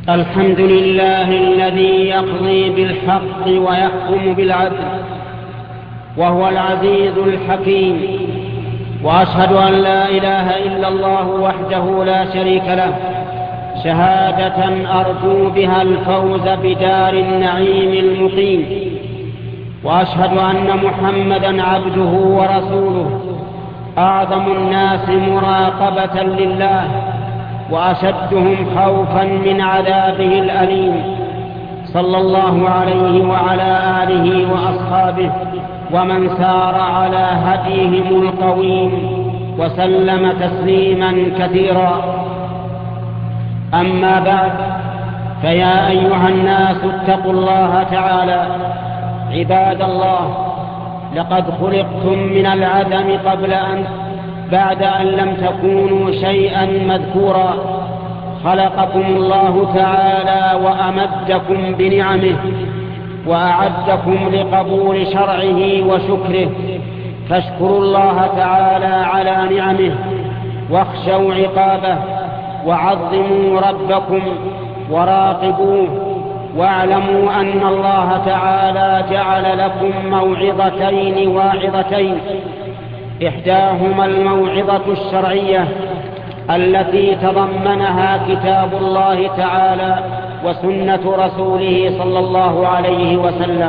الحمد لله الذي يقضي بالحق ويحكم بالعدل، وهو العزيز الحكيم. وأشهد أن لا إله إلا الله وحده لا شريك له، شهادة أرجو بها الفوز بدار النعيم المقيم. وأشهد أن محمدًا عبده ورسوله، أعظم الناس مراقبة لله وأشدهم خوفا من عذابه الأليم، صلى الله عليه وعلى آله وأصحابه ومن سار على هديهم القويم وسلم تسليما كثيرا. أما بعد، فيا أيها الناس اتقوا الله تعالى. عباد الله، لقد خلقتم من العدم بعد أن لم تكونوا شيئا مذكورا. خلقكم الله تعالى وأمدكم بنعمه وأعدكم لقبول شرعه وشكره، فاشكروا الله تعالى على نعمه واخشوا عقابه وعظموا ربكم وراقبوه، واعلموا أن الله تعالى جعل لكم موعظتين واعظتين، إحداهما الموعظة الشرعية التي تضمنها كتاب الله تعالى وسنة رسوله صلى الله عليه وسلم.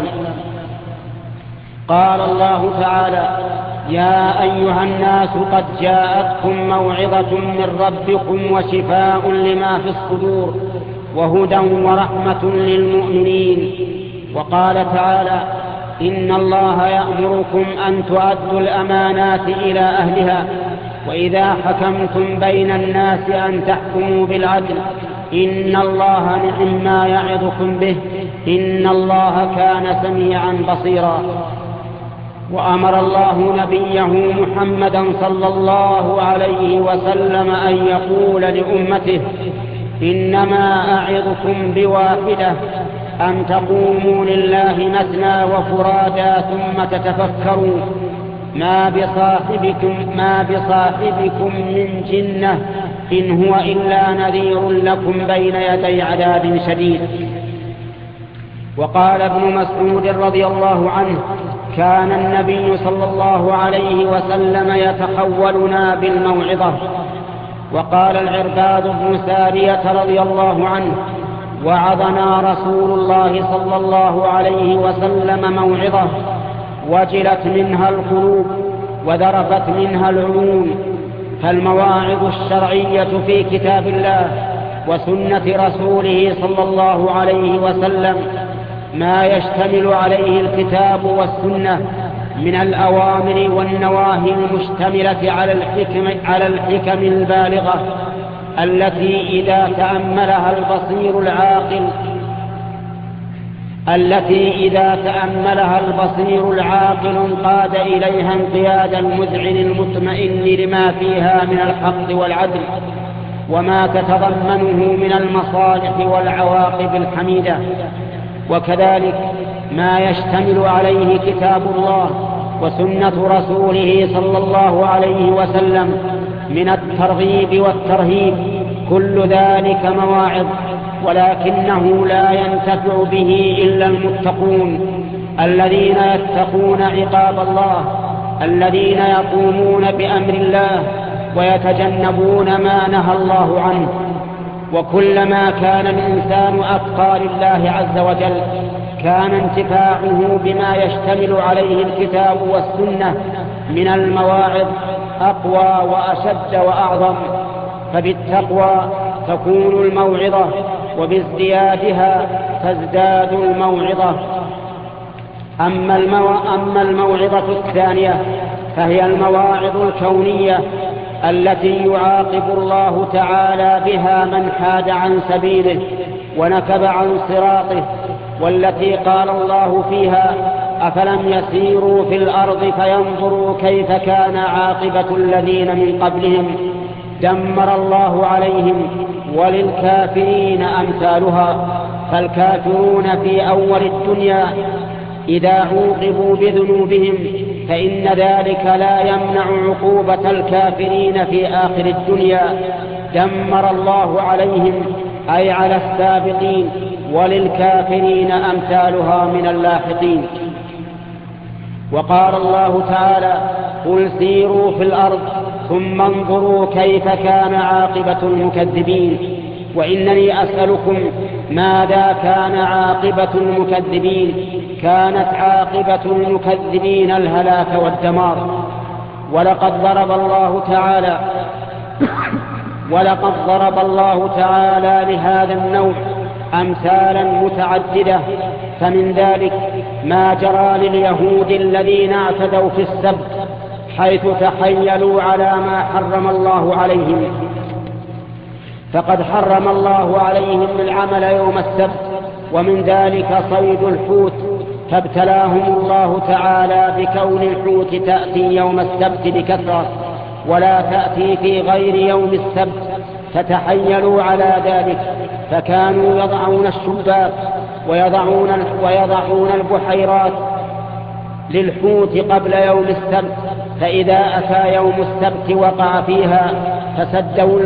قال الله تعالى: يا أيها الناس قد جاءتكم موعظة من ربكم وشفاء لما في الصدور وهدى ورحمة للمؤمنين. وقال تعالى: إن الله يأمركم أن تؤدوا الأمانات إلى أهلها وإذا حكمتم بين الناس أن تحكموا بالعدل إن الله نعم ما يعظكم به إن الله كان سميعا بصيرا. وأمر الله نبيه محمدا صلى الله عليه وسلم أن يقول لأمته: إنما أعظكم بواحدة، أن تقوموا لله مثنى وفرادا ثم تتفكروا ما بصاحبكم من جنة إن هو إلا نذير لكم بين يدي عذاب شديد. وقال ابن مسعود رضي الله عنه: كان النبي صلى الله عليه وسلم يتخولنا بالموعظة. وقال العرباض بن سارية رضي الله عنه: وعظنا رسول الله صلى الله عليه وسلم موعظة وجلت منها القلوب وذرفت منها العيون. فالمواعظ الشرعية في كتاب الله وسنة رسوله صلى الله عليه وسلم ما يشتمل عليه الكتاب والسنة من الأوامر والنواهي المشتملة على الحكم البالغة التي إذا تأملها البصير العاقل انقاد إليها انقياد المذعن المطمئن لما فيها من الحق والعدل وما تتضمنه من المصالح والعواقب الحميدة. وكذلك ما يشتمل عليه كتاب الله وسنة رسوله صلى الله عليه وسلم من الترغيب والترهيب، كل ذلك مواعظ، ولكنه لا ينتفع به إلا المتقون الذين يتقون عقاب الله، الذين يقومون بأمر الله ويتجنبون ما نهى الله عنه. وكلما كان الإنسان أتقى لله عز وجل كان انتفاعه بما يشتمل عليه الكتاب والسنة من المواعظ أقوى وأشد وأعظم. فبالتقوى تكون الموعظة وبازديادها تزداد الموعظة. أما الموعظة الثانية فهي المواعظ الكونية التي يعاقب الله تعالى بها من حاد عن سبيله ونكب عن صراطه، والتي قال الله فيها: أفلم يسيروا في الأرض فينظروا كيف كان عاقبة الذين من قبلهم دمر الله عليهم وللكافرين أمثالها. فالكافرون في أول الدنيا إذا عوقبوا بذنوبهم فإن ذلك لا يمنع عقوبة الكافرين في آخر الدنيا، دمر الله عليهم أي على السابقين، وللكافرين أمثالها من اللاحقين. وقال الله تعالى: قل سيروا في الأرض ثم انظروا كيف كان عاقبة المكذبين. وإنني أسألكم ماذا كان عاقبة المكذبين؟ كانت عاقبة المكذبين الهلاك والدمار. ولقد ضرب الله تعالى لهذا النوع أمثالا متعددة، فمن ذلك ما جرى لليهود الذين اعتدوا في السبت، حيث تحيلوا على ما حرم الله عليهم. فقد حرم الله عليهم العمل يوم السبت، ومن ذلك صيد الحوت، فابتلاهم الله تعالى بكون الحوت تأتي يوم السبت بكثرة ولا تأتي في غير يوم السبت، فتحيلوا على ذلك، فكانوا يضعون الشباك ويضعون البحيرات للحوت قبل يوم السبت، فإذا أتى يوم السبت وقع فيها فسدوا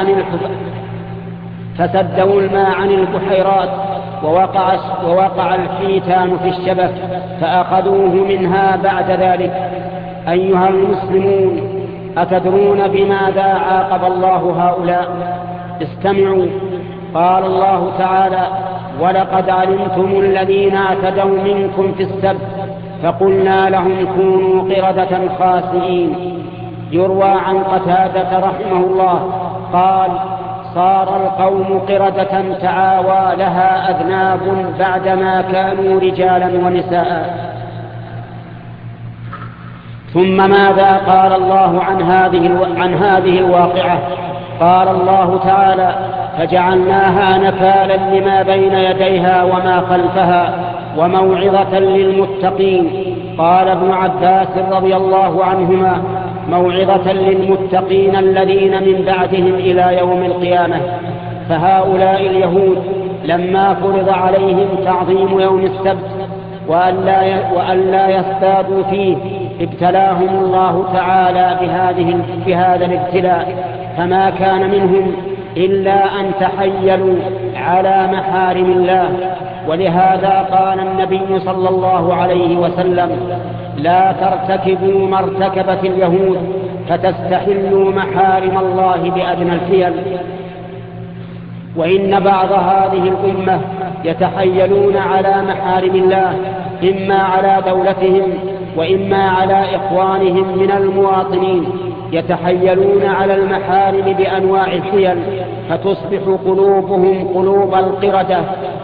الماء عن البحيرات، ووقع الحيتان في الشبك فأخذوه منها بعد ذلك. أيها المسلمون، أتدرون بماذا عاقب الله هؤلاء؟ استمعوا. قال الله تعالى: ولقد علمتم الذين اعتدوا منكم في السبت فقلنا لهم كونوا قردة خاسئين. يروى عن قتادة رحمه الله قال: صار القوم قردة تعاوى لها أذناب بعدما كانوا رجالا ونساء. ثم ماذا قال الله عن هذه الواقعة؟ قال الله تعالى: فجعلناها نكالا لما بين يديها وما خلفها وموعظة للمتقين. قال ابن عباس رضي الله عنهما: موعظة للمتقين الذين من بعدهم إلى يوم القيامة. فهؤلاء اليهود لما فرض عليهم تعظيم يوم السبت وألا يصطادوا فيه ابتلاهم الله تعالى بهذا الابتلاء، فما كان منهم إلا أن تحيلوا على محارم الله. ولهذا قال النبي صلى الله عليه وسلم: لا ترتكبوا ما ارتكبت اليهود فتستحلوا محارم الله بأدنى الحيل. وإن بعض هذه الأمة يتحيلون على محارم الله، إما على دولتهم وإما على إخوانهم من المواطنين، يتحيلون على المحارم بأنواع الحيل، فتصبح قلوبهم قلوب القردة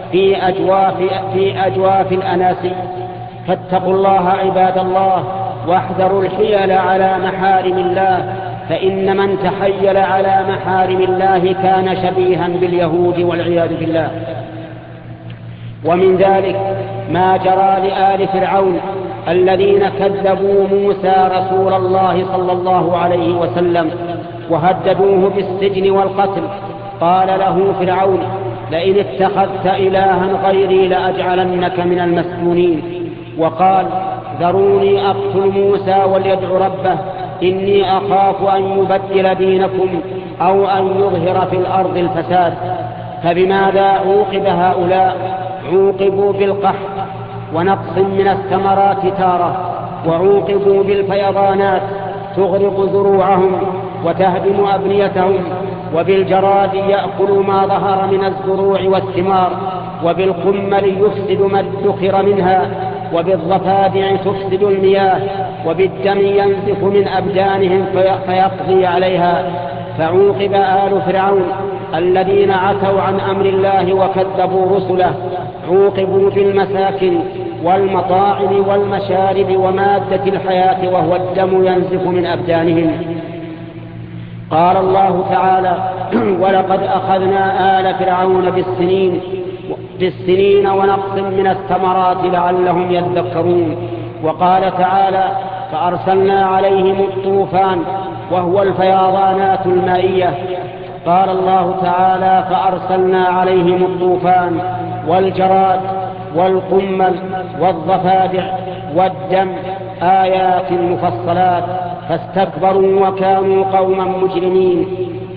في أجواف الأناسي. فاتقوا الله عباد الله، واحذروا الحيل على محارم الله، فإن من تحيل على محارم الله كان شبيها باليهود والعياذ بالله. ومن ذلك ما جرى لآل فرعون الذين كذبوا موسى رسول الله صلى الله عليه وسلم وهددوه بالسجن والقتل. قال له فرعون: لئن اتخذت إلها غيري لأجعلنك من المسجونين. وقال: ذروني أقتل موسى وليدع ربه إني أخاف أن يبدل دينكم أو أن يظهر في الأرض الفساد. فبماذا عوقب هؤلاء؟ عوقبوا بالقحط ونقص من الثمرات تارة، وعوقبوا بالفيضانات تغرق زروعهم وتهدم أبنيتهم، وبالجراد يأكل ما ظهر من الزروع والثمار، وبالقمل يفسد ما ادخر منها، وبالضفادع تفسد المياه، وبالدم ينزف من أبدانهم فيقضي عليها. فعوقب آل فرعون الذين عتوا عن أمر الله وكذبوا رسله، عوقبوا بالمساكن والمطاعم والمشارب ومادة الحياة وهو الدم ينزف من أبدانهم. قال الله تعالى: ولقد أخذنا آل فرعون بالسنين ونقص من الثمرات لعلهم يذكرون. وقال تعالى: فأرسلنا عليهم الطوفان وهو الفيضانات المائية. قال الله تعالى: فأرسلنا عليهم الطوفان والجراد والقمل والضفادع والدم آيات مفصلات فاستكبروا وكانوا قوما مجرمين.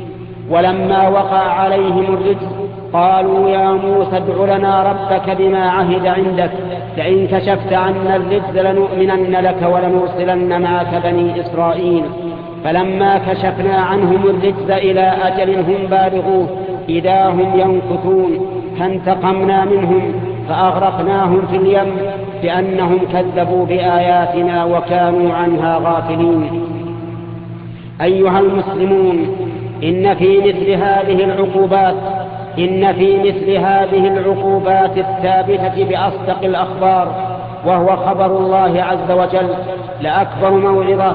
ولما وقع عليهم الرجز قالوا يا موسى ادع لنا ربك بما عهد عندك لئن كشفت عنا الرجز لنؤمنن لك ولنرسلن معك بني إسرائيل. فلما كشفنا عنهم الرجز إلى أجل هم بالغوه إذا هم ينكثون فانتقمنا منهم فأغرقناهم في اليم بأنهم كذبوا بآياتنا وكانوا عنها غافلين. أيها المسلمون، إن في مثل هذه العقوبات الثابتة بأصدق الأخبار وهو خبر الله عز وجل لأكبر موعظة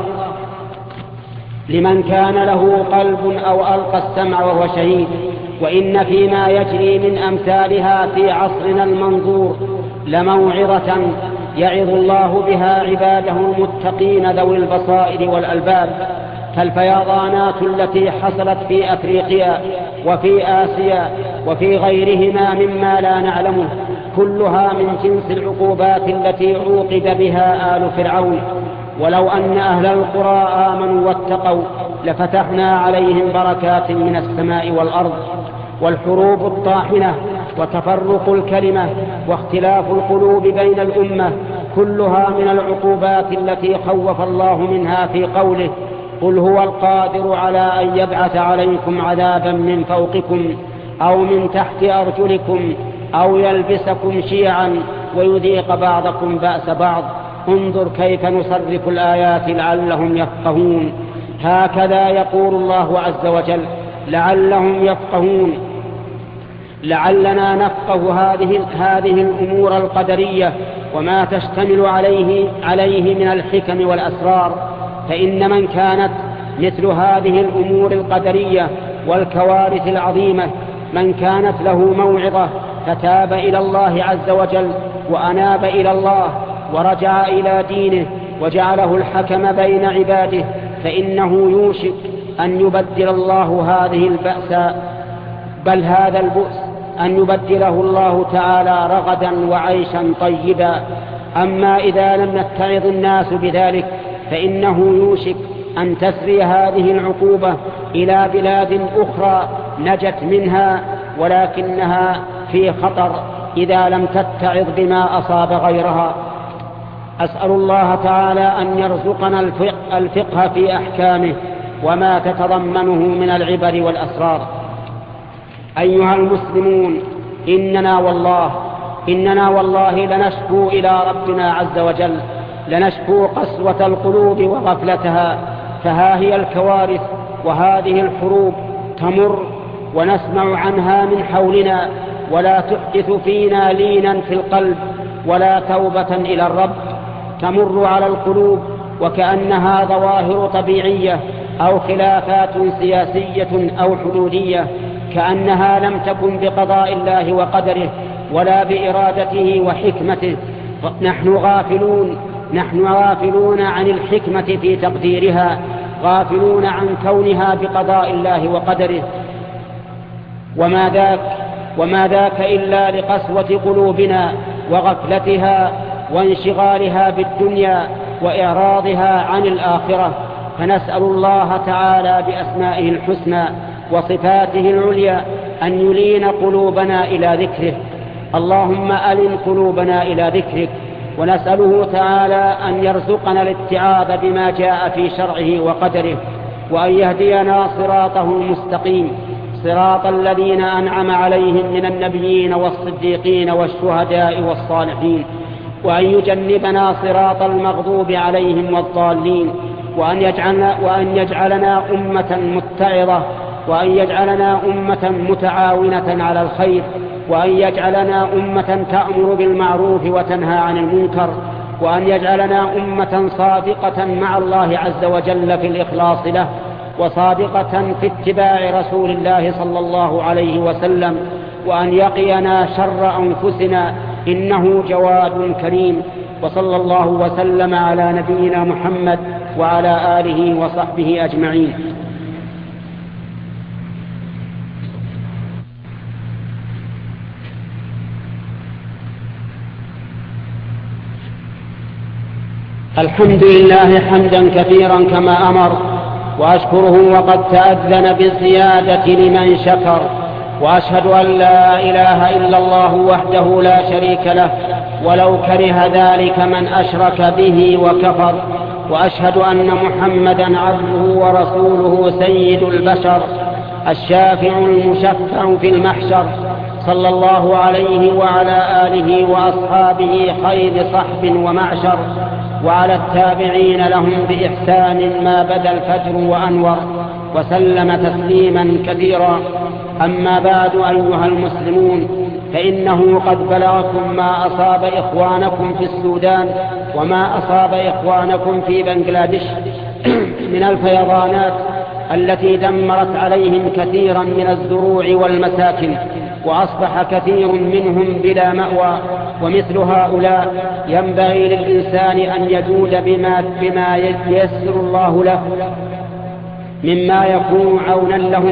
لمن كان له قلب أو ألقى السمع وهو شهيد. وإن فيما يجري من أمثالها في عصرنا المنظور لموعظة يعظ الله بها عباده المتقين ذوي البصائر والألباب، كالفيضانات التي حصلت في أفريقيا وفي آسيا وفي غيرهما مما لا نعلمه، كلها من جنس العقوبات التي عوقب بها آل فرعون. ولو أن أهل القرى آمنوا واتقوا لفتحنا عليهم بركات من السماء والأرض. والحروب الطاحنة وتفرق الكلمة واختلاف القلوب بين الأمة كلها من العقوبات التي خوف الله منها في قوله قل هو القادر على أن يبعث عليكم عذابا من فوقكم أو من تحت أرجلكم أو يلبسكم شيعا ويذيق بعضكم بأس بعض انظر كيف نصرف الآيات لعلهم يفقهون. هكذا يقول الله عز وجل لعلهم يفقهون، لعلنا نفقه هذه الأمور القدرية وما تشتمل عليه من الحكم والأسرار. فإن من كانت مثل هذه الأمور القدرية والكوارث العظيمة من كانت له موعظة فتاب إلى الله عز وجل وأناب إلى الله ورجع إلى دينه وجعله الحكم بين عباده فإنه يوشك أن يبدل الله هذه البأس بل هذا البؤس أن يبدله الله تعالى رغدا وعيشا طيبا. أما إذا لم يتعظ الناس بذلك فإنه يوشك أن تسري هذه العقوبة إلى بلاد أخرى نجت منها ولكنها في خطر إذا لم تتعظ بما أصاب غيرها. أسأل الله تعالى أن يرزقنا الفقه في أحكامه وما تتضمنه من العبر والأسرار. أيها المسلمون، إننا والله لنشكو إلى ربنا عز وجل، لنشكو قسوة القلوب وغفلتها، فها هي الكوارث وهذه الحروب تمر ونسمع عنها من حولنا ولا تحدث فينا لينا في القلب ولا توبة إلى الرب، تمر على القلوب وكأنها ظواهر طبيعية أو خلافات سياسية أو حدودية، كأنها لم تكن بقضاء الله وقدره ولا بإرادته وحكمته. نحن غافلون عن الحكمة في تقديرها، غافلون عن كونها بقضاء الله وقدره. وما ذاك إلا لقسوة قلوبنا وغفلتها وانشغالها بالدنيا وإعراضها عن الآخرة. فنسأل الله تعالى بأسمائه الحسنى وصفاته العليا أن يلين قلوبنا إلى ذكره. اللهم ألن قلوبنا إلى ذكرك، ونسأله تعالى أن يرزقنا الاتعاظ بما جاء في شرعه وقدره، وأن يهدينا صراطه المستقيم، صراط الذين أنعم عليهم من النبيين والصديقين والشهداء والصالحين، وأن يجنبنا صراط المغضوب عليهم والضالين، وأن يجعلنا أمة متعظة، وأن يجعلنا أمة متعاونة على الخير، وأن يجعلنا أمة تأمر بالمعروف وتنهى عن المنكر، وأن يجعلنا أمة صادقة مع الله عز وجل في الإخلاص له، وصادقة في اتباع رسول الله صلى الله عليه وسلم، وأن يقينا شر أنفسنا إنه جواد كريم. وصلى الله وسلم على نبينا محمد وعلى آله وصحبه أجمعين. الحمد لله حمدا كثيرا كما أمر، وأشكره وقد تأذن بالزيادة لمن شكر، وأشهد أن لا إله إلا الله وحده لا شريك له ولو كره ذلك من أشرك به وكفر، وأشهد أن محمدا عبده ورسوله سيد البشر الشافع المشفع في المحشر، صلى الله عليه وعلى آله وأصحابه خير صحب ومعشر، وعلى التابعين لهم بإحسان ما بدا الفجر وأنور، وسلم تسليما كثيرا. أما بعد أيها المسلمون، فإنه قد بلغكم ما أصاب إخوانكم في السودان وما أصاب إخوانكم في بنغلاديش من الفيضانات التي دمرت عليهم كثيرا من الزروع والمساكن، وأصبح كثير منهم بلا مأوى. ومثل هؤلاء ينبغي للإنسان أن يجود بما ييسر الله له مما يكون عونا لهم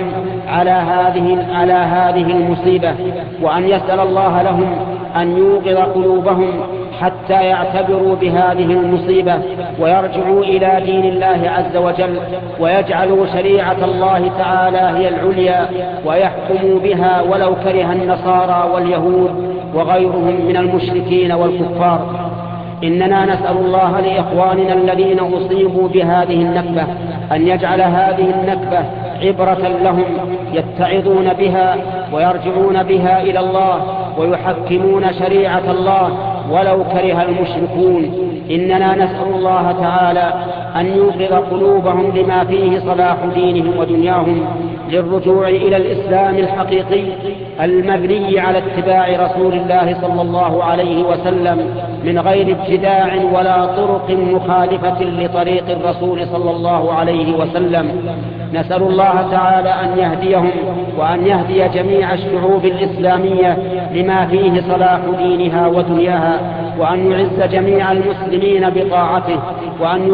على هذه المصيبة، وأن يسأل الله لهم أن يوقظ قلوبهم حتى يعتبروا بهذه المصيبة ويرجعوا إلى دين الله عز وجل، ويجعلوا شريعة الله تعالى هي العليا ويحكموا بها ولو كره النصارى واليهود وغيرهم من المشركين والكفار. إننا نسأل الله لإخواننا الذين أصيبوا بهذه النكبة أن يجعل هذه النكبة عبرة لهم يتعظون بها ويرجعون بها إلى الله ويحكمون شريعة الله ولو كره المشركون. إننا نسأل الله تعالى أن يوقظ قلوبهم لما فيه صلاح دينهم ودنياهم، للرجوع إلى الإسلام الحقيقي المبني على اتباع رسول الله صلى الله عليه وسلم من غير ابتداع ولا طرق مخالفة لطريق الرسول صلى الله عليه وسلم. نسأل الله تعالى أن يهديهم وأن يهدي جميع الشعوب الإسلامية لما فيه صلاح دينها ودنياها، وأن يعز جميع المسلمين بطاعته، وأن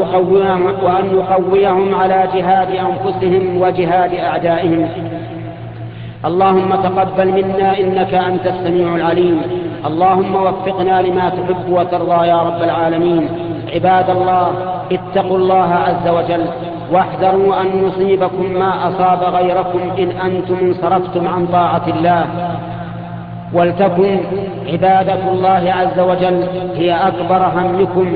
يقويهم على جهاد أنفسهم وجهاد أعدائهم. اللهم تقبل منا إنك أنت السميع العليم. اللهم وفقنا لما تحب وترضى يا رب العالمين. عباد الله، اتقوا الله عز وجل واحذروا أن يصيبكم ما أصاب غيركم إن أنتم انصرفتم عن طاعة الله. ولتكن عبادة الله عز وجل هي أكبر همكم،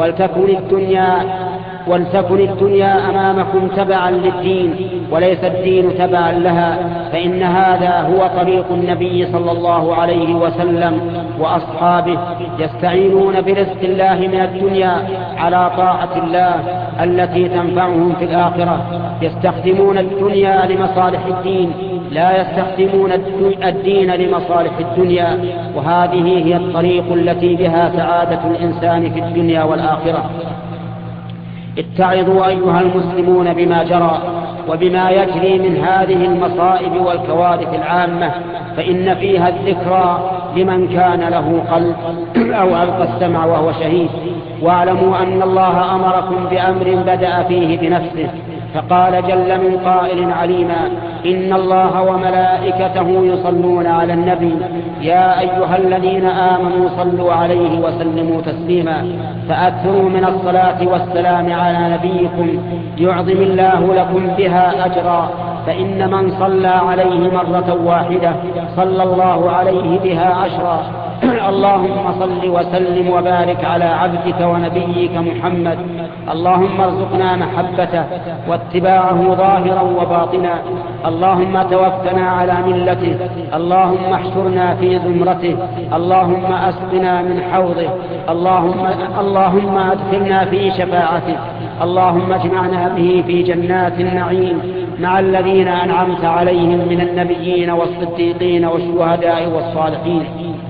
ولتكن الدنيا أمامكم تبعا للدين وليس الدين تبعا لها، فإن هذا هو طريق النبي صلى الله عليه وسلم وأصحابه، يستعينون برزق الله من الدنيا على طاعة الله التي تنفعهم في الآخرة، يستخدمون الدنيا لمصالح الدين لا يستخدمون الدين لمصالح الدنيا، وهذه هي الطريق التي بها سعادة الإنسان في الدنيا والآخرة. اتعظوا أيها المسلمون بما جرى وبما يجري من هذه المصائب والكوارث العامة، فإن فيها الذكرى لمن كان له قلب أو ألقى السمع وهو شهيد. واعلموا أن الله أمركم بأمر بدأ فيه بنفسه، فقال جل من قائل عليما: إن الله وملائكته يصلون على النبي يا أيها الذين آمنوا صلوا عليه وسلموا تسليما. فأكثروا من الصلاة والسلام على نبيكم يعظم الله لكم بها أجرا، فإن من صلى عليه مرة واحدة صلى الله عليه بها عشرا. اللهم صل وسلم وبارك على عبدك ونبيك محمد. اللهم ارزقنا محبته واتباعه ظاهرا وباطنا. اللهم توفنا على ملته. اللهم احشرنا في زمرته. اللهم اسقنا من حوضه. اللهم ادخلنا في شفاعته. اللهم اجمعنا به في جنات النعيم مع الذين أنعمت عليهم من النبيين والصديقين والشهداء والصالحين.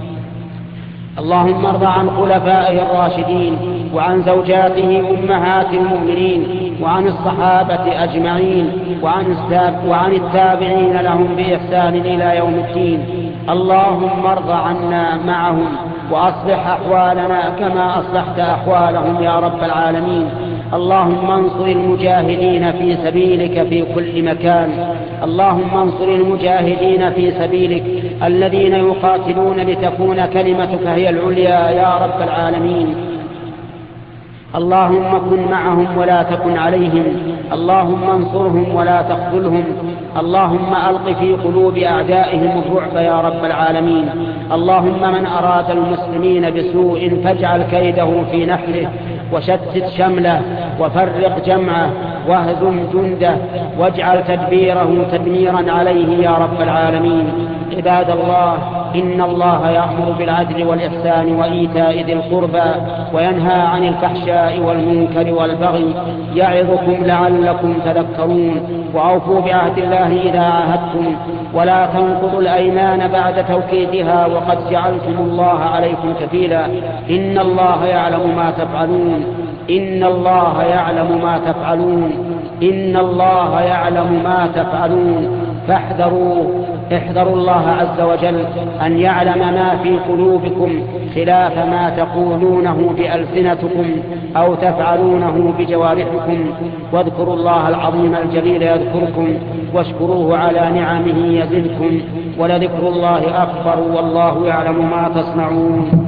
اللهم ارض عن خلفائه الراشدين وعن زوجاته أمهات المؤمنين وعن الصحابة أجمعين وعن التابعين لهم بإحسان إلى يوم الدين. اللهم ارض عنا معهم وأصلح أحوالنا كما أصلحت أحوالهم يا رب العالمين. اللهم انصر المجاهدين في سبيلك في كل مكان. اللهم انصر المجاهدين في سبيلك الذين يقاتلون لتكون كلمتك هي العليا يا رب العالمين. اللهم كن معهم ولا تكن عليهم، اللهم انصرهم ولا تخذلهم، اللهم ألق في قلوب أعدائهم الرعب يا رب العالمين. اللهم من أراد المسلمين بسوء فاجعل كيده في نحره، وشتت شمله، وفرق جمعه، واهزم جنده، واجعل تدبيره تدميرا عليه يا رب العالمين. عباد الله، إن الله يأمر بالعدل والإحسان وإيتاء ذي القربى وينهى عن الفحشاء والمنكر والبغي يعظكم لعلكم تذكرون. وأوفوا بعهد الله إذا عاهدتم، ولا تنقضوا الأيمان بعد توكيدها وقد جعلتم الله عليكم كفيلا. إن الله يعلم ما تفعلون، إن الله يعلم ما تفعلون، إن الله يعلم ما تفعلون. احذروا الله عز وجل أن يعلم ما في قلوبكم خلاف ما تقولونه بألسنتكم أو تفعلونه بجوارحكم. واذكروا الله العظيم الجليل يذكركم، واشكروه على نعمه يزدكم، ولذكر الله أكبر والله يعلم ما تصنعون.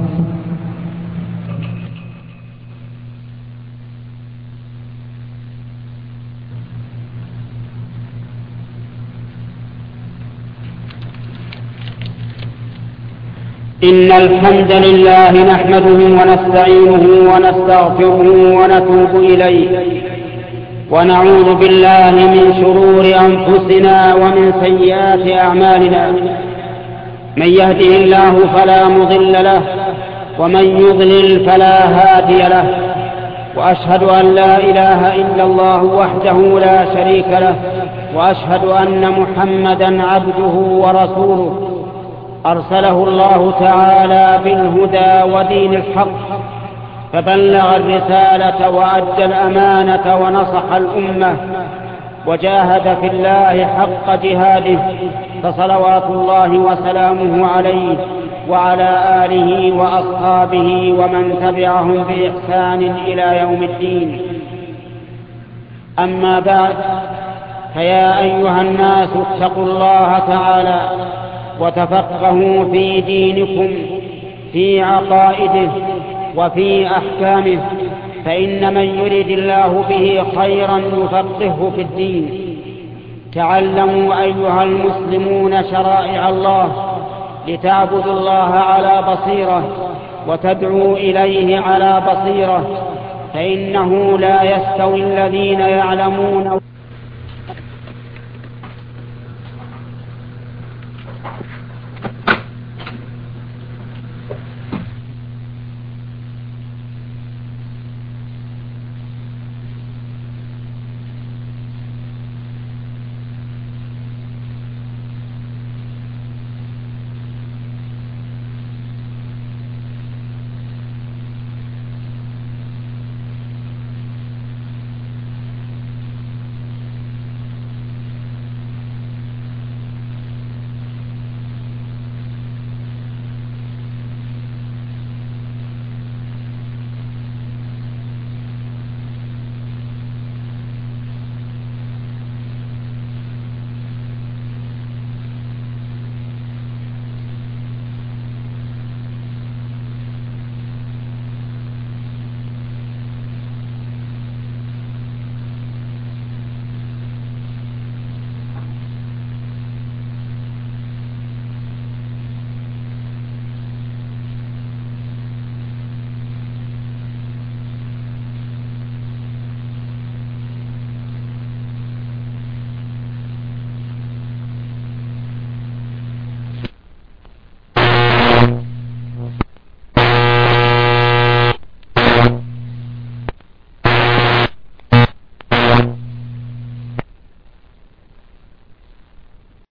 إن الحمد لله نحمده ونستعينه ونستغفره ونتوب إليه، ونعوذ بالله من شرور أنفسنا ومن سيئات أعمالنا. من يهده الله فلا مضل له، ومن يضلل فلا هادي له. وأشهد أن لا إله إلا الله وحده لا شريك له، وأشهد أن محمدا عبده ورسوله أرسله الله تعالى بالهدى ودين الحق، فبلغ الرسالة وأدى الأمانة ونصح الأمة، وجاهد في الله حق جهاده، فصلوات الله وسلامه عليه وعلى آله وأصحابه ومن تبعهم بإحسان إلى يوم الدين. أما بعد، فيا أيها الناس اتقوا الله تعالى وتفقهوا في دينكم، في عقائده وفي أحكامه، فإن من يريد الله به خيرا يفقهه في الدين. تعلموا أيها المسلمون شرائع الله لتعبدوا الله على بصيرة وتدعوا إليه على بصيرة، فإنه لا يستوي الذين يعلمون